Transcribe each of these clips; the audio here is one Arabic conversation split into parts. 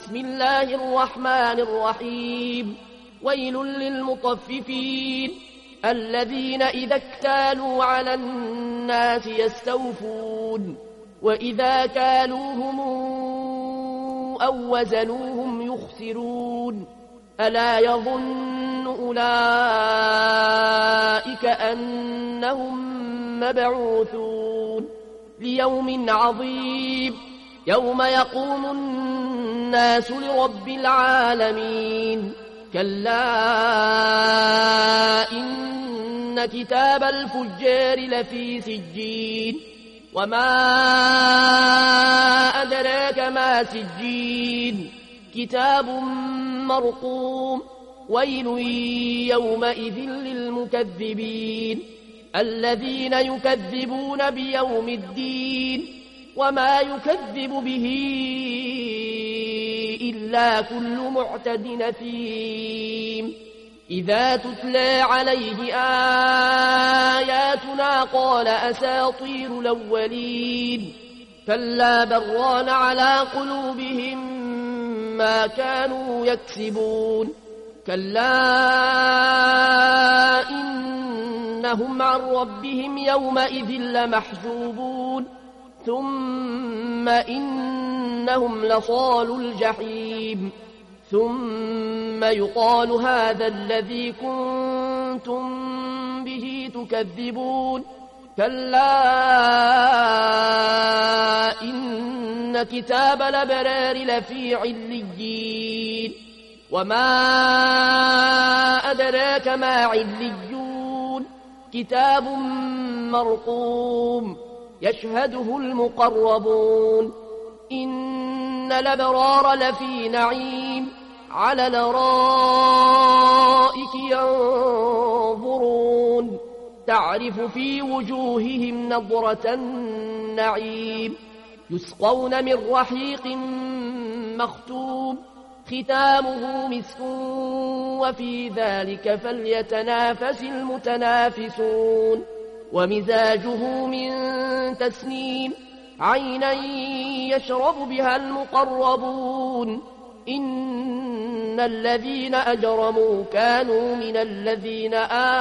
بسم الله الرحمن الرحيم ويل للمطففين الذين إذا اكتالوا على الناس يستوفون وإذا كالوهم أو وزنوهم يخسرون ألا يظن أولئك أنهم مبعوثون ليوم عظيم يوم يقوم الناس لرب العالمين كلا إن كتاب الفجار لفي سجين وما أدراك ما سجين كتاب مرقوم ويل يومئذ للمكذبين الذين يكذبون بيوم الدين وما يكذب به إلا كل معتد نثيم إذا تتلى عليه آياتنا قال أساطير الأولين كلا بران على قلوبهم ما كانوا يكسبون كلا إنهم عن ربهم يومئذ لمحجوبون ثم إنهم لصالوا الجحيم ثم يقال هذا الذي كنتم به تكذبون كلا إن كتاب الأبرار لفي عليين وما أدراك ما عليون كتاب مرقوم يشهده المقربون إن الأبرار لفي نعيم على الأرائك ينظرون تعرف في وجوههم نضرة النعيم يسقون من رحيق مختوم ختامه مسك وفي ذلك فليتنافس المتنافسون ومزاجه من تسنيم عينا يشرب بها المقربون إن الذين أجرموا كانوا من الذين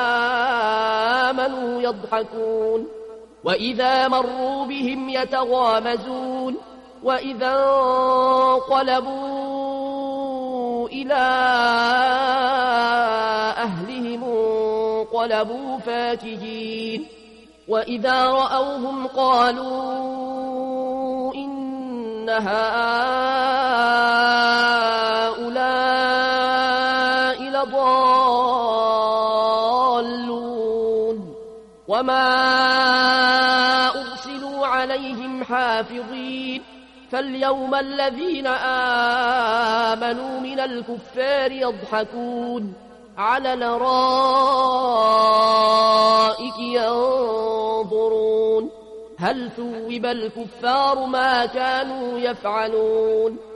آمنوا يضحكون وإذا مروا بهم يتغامزون وإذا انقلبوا إلى أهلهم انقلبوا فاكهين وإذا رأوهم قالوا إن هؤلاء لضالون وما أرسلوا عليهم حافظين فاليوم الذين آمنوا من الكفار يضحكون على الأرائك ينظرون هل ثوب الكفار ما كانوا يفعلون